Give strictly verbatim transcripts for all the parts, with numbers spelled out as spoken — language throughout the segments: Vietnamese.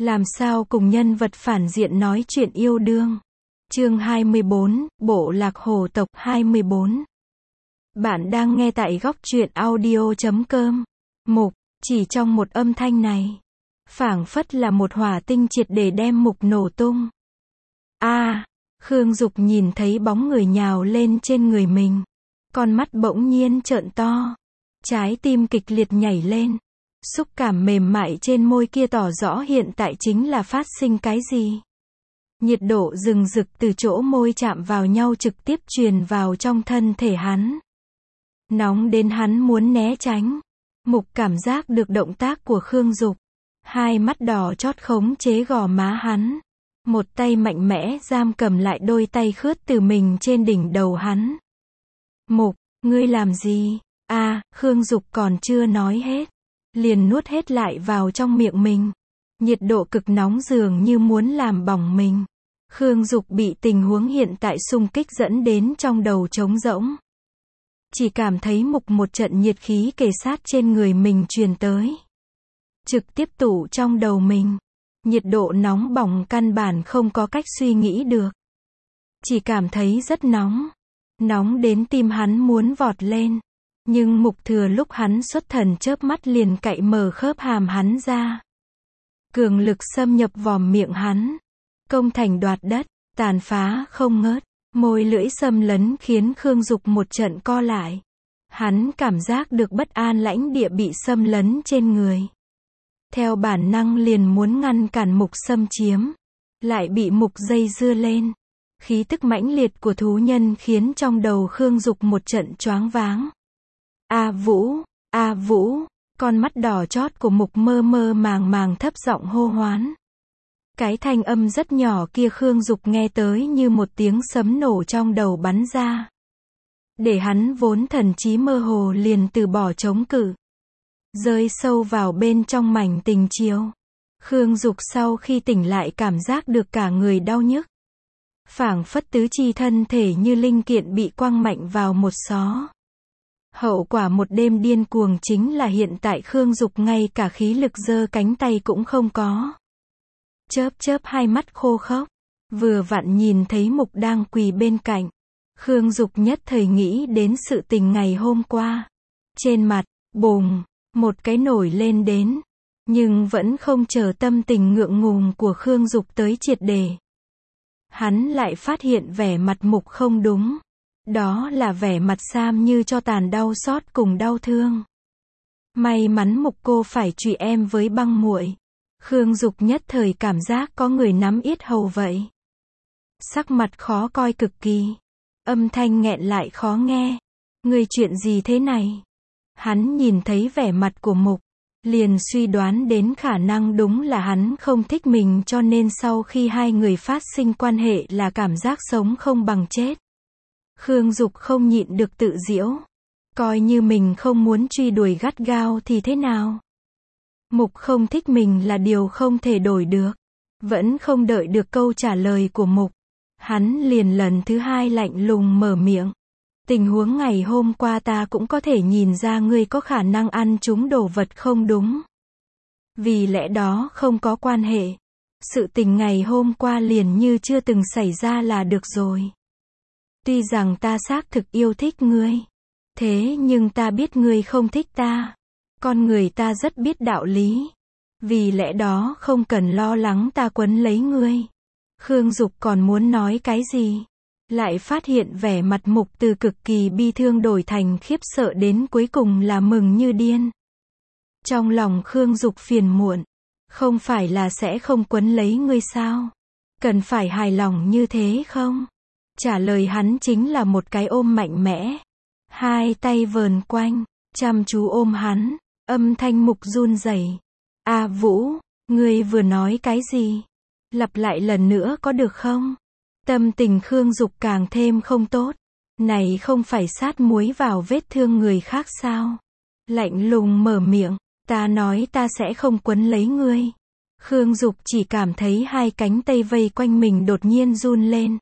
Làm sao cùng nhân vật phản diện nói chuyện yêu đương. Chương hai mươi bốn, Bộ lạc hồ tộc hai mươi bốn. Bạn đang nghe tại góc truyện audio chấm com. Mục, chỉ trong một âm thanh này, phảng phất là một hỏa tinh triệt để đem Mục nổ tung. A, à, Khương Dục nhìn thấy bóng người nhào lên trên người mình, con mắt bỗng nhiên trợn to, trái tim kịch liệt nhảy lên. Xúc cảm mềm mại trên môi kia tỏ rõ hiện tại chính là phát sinh cái gì. Nhiệt độ rừng rực từ chỗ môi chạm vào nhau trực tiếp truyền vào trong thân thể hắn. Nóng đến hắn muốn né tránh. Mục cảm giác được động tác của Khương Dục. Hai mắt đỏ chót khống chế gò má hắn. Một tay mạnh mẽ giam cầm lại đôi tay khướt từ mình trên đỉnh đầu hắn. Mục, ngươi làm gì? A, à, Khương Dục còn chưa nói hết, liền nuốt hết lại vào trong miệng mình. Nhiệt độ cực nóng dường như muốn làm bỏng mình. Khương Dục bị tình huống hiện tại xung kích dẫn đến trong đầu trống rỗng. Chỉ cảm thấy Mục một trận nhiệt khí kề sát trên người mình truyền tới. Trực tiếp tụ trong đầu mình. Nhiệt độ nóng bỏng căn bản không có cách suy nghĩ được. Chỉ cảm thấy rất nóng. Nóng đến tim hắn muốn vọt lên. Nhưng Mục thừa lúc hắn xuất thần chớp mắt liền cạy mở khớp hàm hắn ra. Cường lực xâm nhập vòm miệng hắn. Công thành đoạt đất, tàn phá không ngớt. Môi lưỡi xâm lấn khiến Khương Dục một trận co lại. Hắn cảm giác được bất an lãnh địa bị xâm lấn trên người. Theo bản năng liền muốn ngăn cản Mục xâm chiếm. Lại bị Mục dây dưa lên. Khí tức mãnh liệt của thú nhân khiến trong đầu Khương Dục một trận choáng váng. A Vũ, A Vũ, con mắt đỏ chót của Mục mơ mơ màng màng thấp giọng hô hoán. Cái thanh âm rất nhỏ kia Khương Dục nghe tới như một tiếng sấm nổ trong đầu bắn ra. Để hắn vốn thần trí mơ hồ liền từ bỏ chống cự. Rơi sâu vào bên trong mảnh tình chiều. Khương Dục sau khi tỉnh lại cảm giác được cả người đau nhức. Phảng phất tứ chi thân thể như linh kiện bị quăng mạnh vào một xó. Hậu quả một đêm điên cuồng chính là hiện tại Khương Dục ngay cả khí lực giơ cánh tay cũng không có. Chớp chớp hai mắt khô khốc. Vừa vặn nhìn thấy Mục đang quỳ bên cạnh. Khương Dục nhất thời nghĩ đến sự tình ngày hôm qua. Trên mặt, bùng, một cái nổi lên đến. Nhưng vẫn không chờ tâm tình ngượng ngùng của Khương Dục tới triệt để. Hắn lại phát hiện vẻ mặt Mục không đúng. Đó là vẻ mặt Sam như cho tàn đau xót cùng đau thương. May mắn Mục cô phải trụy em với băng muội. Khương Dục nhất thời cảm giác có người nắm yết hầu vậy. Sắc mặt khó coi cực kỳ. Âm thanh nghẹn lại khó nghe. Người chuyện gì thế này? Hắn nhìn thấy vẻ mặt của Mục. Liền suy đoán đến khả năng đúng là hắn không thích mình cho nên sau khi hai người phát sinh quan hệ là cảm giác sống không bằng chết. Khương Dục không nhịn được tự giễu. Coi như mình không muốn truy đuổi gắt gao thì thế nào? Mục không thích mình là điều không thể đổi được. Vẫn không đợi được câu trả lời của Mục. Hắn liền lần thứ hai lạnh lùng mở miệng. Tình huống ngày hôm qua ta cũng có thể nhìn ra ngươi có khả năng ăn trúng đồ vật không đúng. Vì lẽ đó không có quan hệ. Sự tình ngày hôm qua liền như chưa từng xảy ra là được rồi. Tuy rằng ta xác thực yêu thích ngươi. Thế nhưng ta biết ngươi không thích ta. Con người ta rất biết đạo lý. Vì lẽ đó không cần lo lắng ta quấn lấy ngươi. Khương Dục còn muốn nói cái gì? Lại phát hiện vẻ mặt Mục từ cực kỳ bi thương đổi thành khiếp sợ đến cuối cùng là mừng như điên. Trong lòng Khương Dục phiền muộn. Không phải là sẽ không quấn lấy ngươi sao? Cần phải hài lòng như thế không? Trả lời hắn chính là một cái ôm mạnh mẽ. Hai tay vờn quanh, chăm chú ôm hắn. Âm thanh Mục run rẩy. A Vũ, ngươi vừa nói cái gì? Lặp lại lần nữa có được không? Tâm tình Khương Dục càng thêm không tốt. Này không phải sát muối vào vết thương người khác sao? Lạnh lùng mở miệng. Ta nói ta sẽ không quấn lấy ngươi. Khương Dục chỉ cảm thấy hai cánh tay vây quanh mình đột nhiên run lên.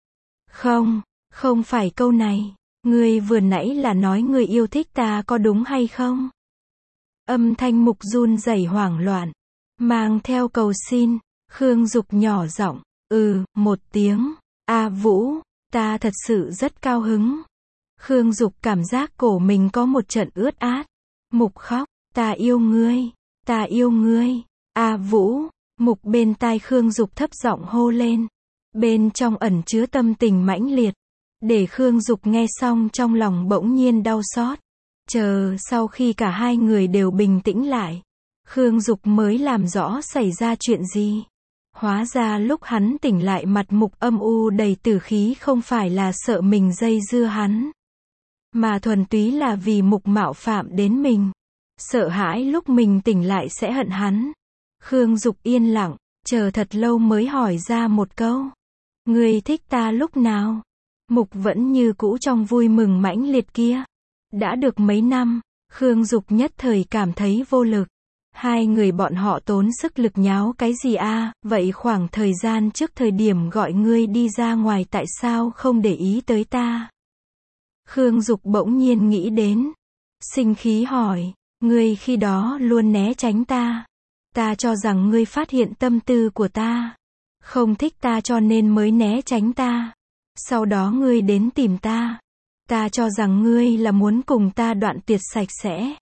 Không, không phải câu này. Ngươi vừa nãy là nói ngươi yêu thích ta có đúng hay không? Âm thanh Mục run rẩy hoảng loạn. Mang theo cầu xin, Khương Dục nhỏ giọng, ừ, một tiếng, A Vũ, ta thật sự rất cao hứng. Khương Dục cảm giác cổ mình có một trận ướt át. Mục khóc, ta yêu ngươi, ta yêu ngươi, A Vũ. Mục bên tai Khương Dục thấp giọng hô lên. Bên trong ẩn chứa tâm tình mãnh liệt. Để Khương Dục nghe xong trong lòng bỗng nhiên đau xót. Chờ sau khi cả hai người đều bình tĩnh lại, Khương Dục mới làm rõ xảy ra chuyện gì. Hóa ra lúc hắn tỉnh lại mặt Mục âm u đầy tử khí không phải là sợ mình dây dưa hắn, mà thuần túy là vì Mục mạo phạm đến mình. Sợ hãi lúc mình tỉnh lại sẽ hận hắn. Khương Dục yên lặng, chờ thật lâu mới hỏi ra một câu. Ngươi thích ta lúc nào? Mục vẫn như cũ trong vui mừng mãnh liệt kia. Đã được mấy năm, Khương Dục nhất thời cảm thấy vô lực. Hai người bọn họ tốn sức lực nháo cái gì a? À? Vậy khoảng thời gian trước thời điểm gọi ngươi đi ra ngoài tại sao không để ý tới ta? Khương Dục bỗng nhiên nghĩ đến. Sinh khí hỏi, ngươi khi đó luôn né tránh ta. Ta cho rằng ngươi phát hiện tâm tư của ta. Không thích ta cho nên mới né tránh ta. Sau đó ngươi đến tìm ta. Ta cho rằng ngươi là muốn cùng ta đoạn tuyệt sạch sẽ.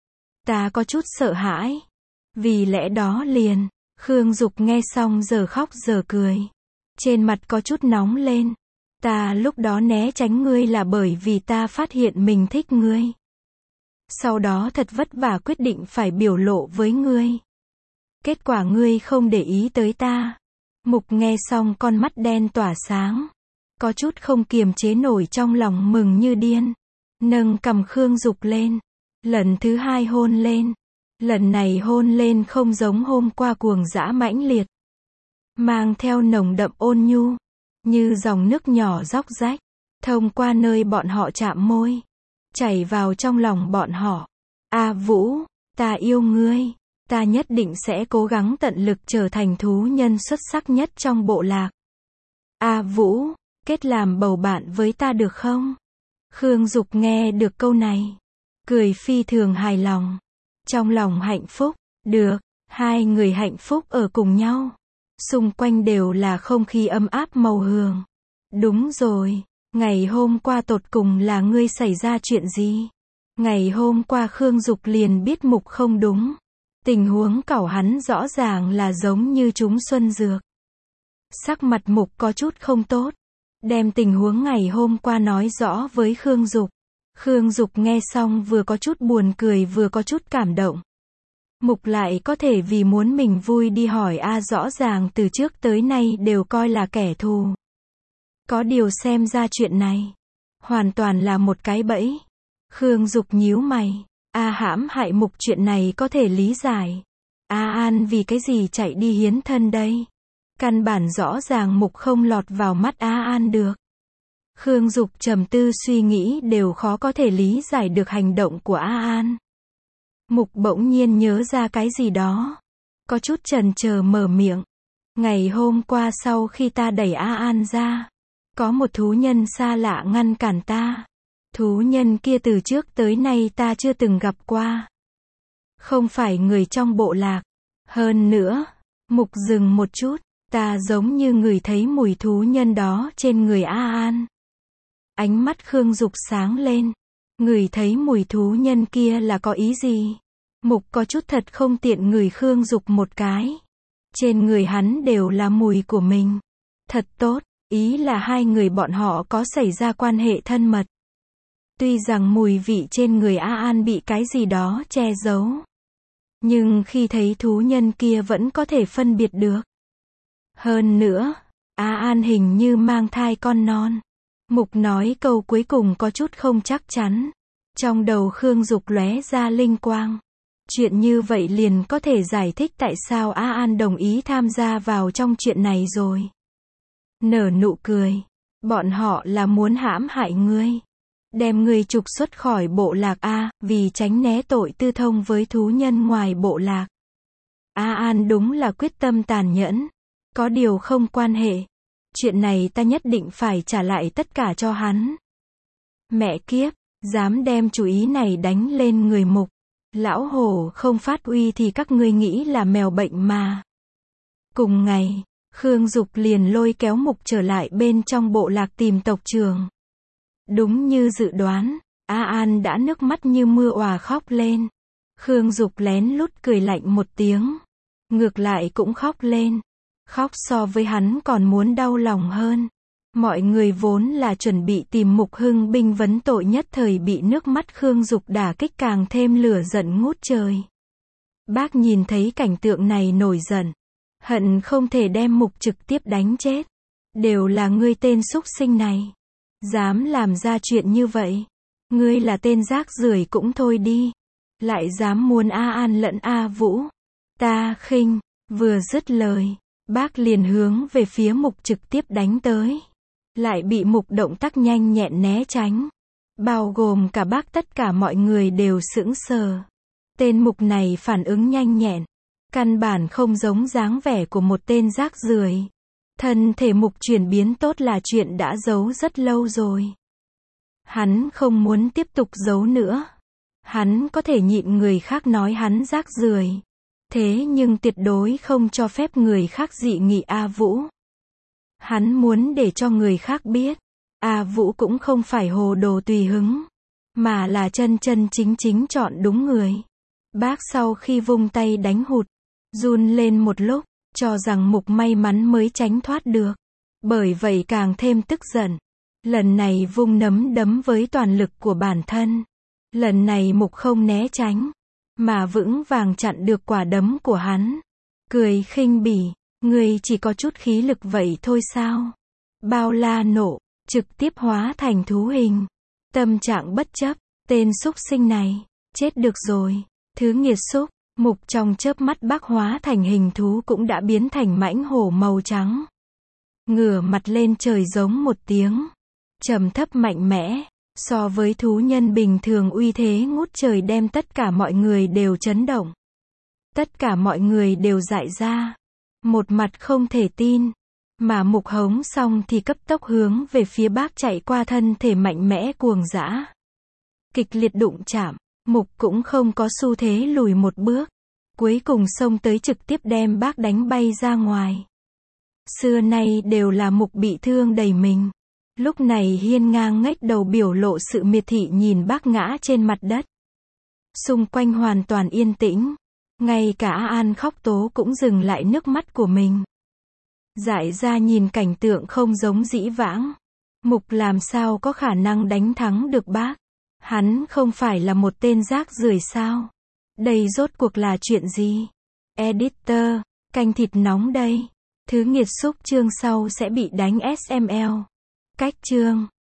Ta có chút sợ hãi. Vì lẽ đó liền, Khương Dục nghe xong giờ khóc giờ cười. Trên mặt có chút nóng lên. Ta lúc đó né tránh ngươi là bởi vì ta phát hiện mình thích ngươi. Sau đó thật vất vả quyết định phải biểu lộ với ngươi. Kết quả ngươi không để ý tới ta. Mục nghe xong con mắt đen tỏa sáng. Có chút không kiềm chế nổi trong lòng mừng như điên. Nâng cầm Khương Dục lên. Lần thứ hai hôn lên. Lần này hôn lên không giống hôm qua cuồng dã mãnh liệt. Mang theo nồng đậm ôn nhu. Như dòng nước nhỏ róc rách. Thông qua nơi bọn họ chạm môi. Chảy vào trong lòng bọn họ. A Vũ, ta yêu ngươi. Ta nhất định sẽ cố gắng tận lực trở thành thú nhân xuất sắc nhất trong bộ lạc. A Vũ, kết làm bầu bạn với ta được không? Khương Dục nghe được câu này. Cười phi thường hài lòng. Trong lòng hạnh phúc. Được, hai người hạnh phúc ở cùng nhau. Xung quanh đều là không khí ấm áp màu hường. Đúng rồi, ngày hôm qua tột cùng là ngươi xảy ra chuyện gì? Ngày hôm qua Khương Dục liền biết Mục không đúng. Tình huống cẩu hắn rõ ràng là giống như trúng xuân dược. Sắc mặt Mục có chút không tốt. Đem tình huống ngày hôm qua nói rõ với Khương Dục. Khương Dục nghe xong vừa có chút buồn cười vừa có chút cảm động. Mục lại có thể vì muốn mình vui đi hỏi a rõ ràng từ trước tới nay đều coi là kẻ thù. Có điều xem ra chuyện này hoàn toàn là một cái bẫy. Khương Dục nhíu mày. A hãm hại Mục chuyện này có thể lý giải. A An vì cái gì chạy đi hiến thân đây? Căn bản rõ ràng Mục không lọt vào mắt A An được. Khương Dục trầm tư suy nghĩ đều khó có thể lý giải được hành động của A An. Mục bỗng nhiên nhớ ra cái gì đó. Có chút chần chờ mở miệng. Ngày hôm qua sau khi ta đẩy A An ra, có một thú nhân xa lạ ngăn cản ta. Thú nhân kia từ trước tới nay ta chưa từng gặp qua. Không phải người trong bộ lạc. Hơn nữa, Mục dừng một chút, ta giống như ngửi thấy mùi thú nhân đó trên người A An. Ánh mắt Khương Dục sáng lên. Ngửi thấy mùi thú nhân kia là có ý gì? Mục có chút thật không tiện ngửi Khương Dục một cái. Trên người hắn đều là mùi của mình. Thật tốt, ý là hai người bọn họ có xảy ra quan hệ thân mật. Tuy rằng mùi vị trên người A An bị cái gì đó che giấu, nhưng khi thấy thú nhân kia vẫn có thể phân biệt được. Hơn nữa, A An hình như mang thai con non. Mục nói câu cuối cùng có chút không chắc chắn. Trong đầu Khương Dục lóe ra linh quang. Chuyện như vậy liền có thể giải thích tại sao A An đồng ý tham gia vào trong chuyện này rồi. Nở nụ cười. Bọn họ là muốn hãm hại ngươi. Đem ngươi trục xuất khỏi bộ lạc A, vì tránh né tội tư thông với thú nhân ngoài bộ lạc. A An đúng là quyết tâm tàn nhẫn. Có điều không quan hệ. Chuyện này ta nhất định phải trả lại tất cả cho hắn. Mẹ kiếp, dám đem chủ ý này đánh lên người Mục. Lão hổ không phát uy thì các ngươi nghĩ là mèo bệnh mà. Cùng ngày, Khương Dục liền lôi kéo Mục trở lại bên trong bộ lạc tìm tộc trưởng. Đúng như dự đoán, A An đã nước mắt như mưa òa khóc lên. Khương Dục lén lút cười lạnh một tiếng. Ngược lại cũng khóc lên. Khóc so với hắn còn muốn đau lòng hơn. Mọi người vốn là chuẩn bị tìm Mục Hưng binh vấn tội nhất thời bị nước mắt Khương Dục đả kích càng thêm lửa giận ngút trời. Bác nhìn thấy cảnh tượng này nổi giận. Hận không thể đem Mục trực tiếp đánh chết. Đều là ngươi tên súc sinh này. Dám làm ra chuyện như vậy. Ngươi là tên rác rưởi cũng thôi đi. Lại dám muốn A An lẫn A Vũ. Ta khinh. Vừa dứt lời, bác liền hướng về phía Mục trực tiếp đánh tới. Lại bị Mục động tác nhanh nhẹn né tránh. Bao gồm cả bác, tất cả mọi người đều sững sờ. Tên Mục này phản ứng nhanh nhẹn. Căn bản không giống dáng vẻ của một tên rác rưởi. Thân thể Mục chuyển biến tốt là chuyện đã giấu rất lâu rồi. Hắn không muốn tiếp tục giấu nữa. Hắn có thể nhịn người khác nói hắn rác rưởi. Thế nhưng tuyệt đối không cho phép người khác dị nghị A Vũ. Hắn muốn để cho người khác biết. A Vũ cũng không phải hồ đồ tùy hứng. Mà là chân chân chính chính chọn đúng người. Bác sau khi vung tay đánh hụt. Run lên một lúc. Cho rằng Mục may mắn mới tránh thoát được. Bởi vậy càng thêm tức giận. Lần này vung nắm đấm với toàn lực của bản thân. Lần này Mục không né tránh. Mà vững vàng chặn được quả đấm của hắn. Cười khinh bỉ. Ngươi chỉ có chút khí lực vậy thôi sao? Bao la nộ. Trực tiếp hóa thành thú hình. Tâm trạng bất chấp. Tên súc sinh này. Chết được rồi. Thứ nghiệt xúc. Mục trong chớp mắt bác hóa thành hình thú cũng đã biến thành mãnh hổ màu trắng. Ngửa mặt lên trời giống một tiếng. Trầm thấp mạnh mẽ. So với thú nhân bình thường uy thế ngút trời đem tất cả mọi người đều chấn động. Tất cả mọi người đều dại ra. Một mặt không thể tin. Mà Mục hống xong thì cấp tốc hướng về phía bác chạy qua, thân thể mạnh mẽ cuồng dã. Kịch liệt đụng chạm. Mục cũng không có xu thế lùi một bước. Cuối cùng xông tới trực tiếp đem bác đánh bay ra ngoài. Xưa nay đều là Mục bị thương đầy mình. Lúc này hiên ngang ngách đầu biểu lộ sự miệt thị nhìn bác ngã trên mặt đất. Xung quanh hoàn toàn yên tĩnh. Ngay cả An khóc tố cũng dừng lại nước mắt của mình. Dại ra nhìn cảnh tượng không giống dĩ vãng. Mục làm sao có khả năng đánh thắng được bác. Hắn không phải là một tên rác rưởi sao? Đây rốt cuộc là chuyện gì? Editor, canh thịt nóng đây. Thứ nghiệt xúc chương sau sẽ bị đánh ét em lờ. Cách chương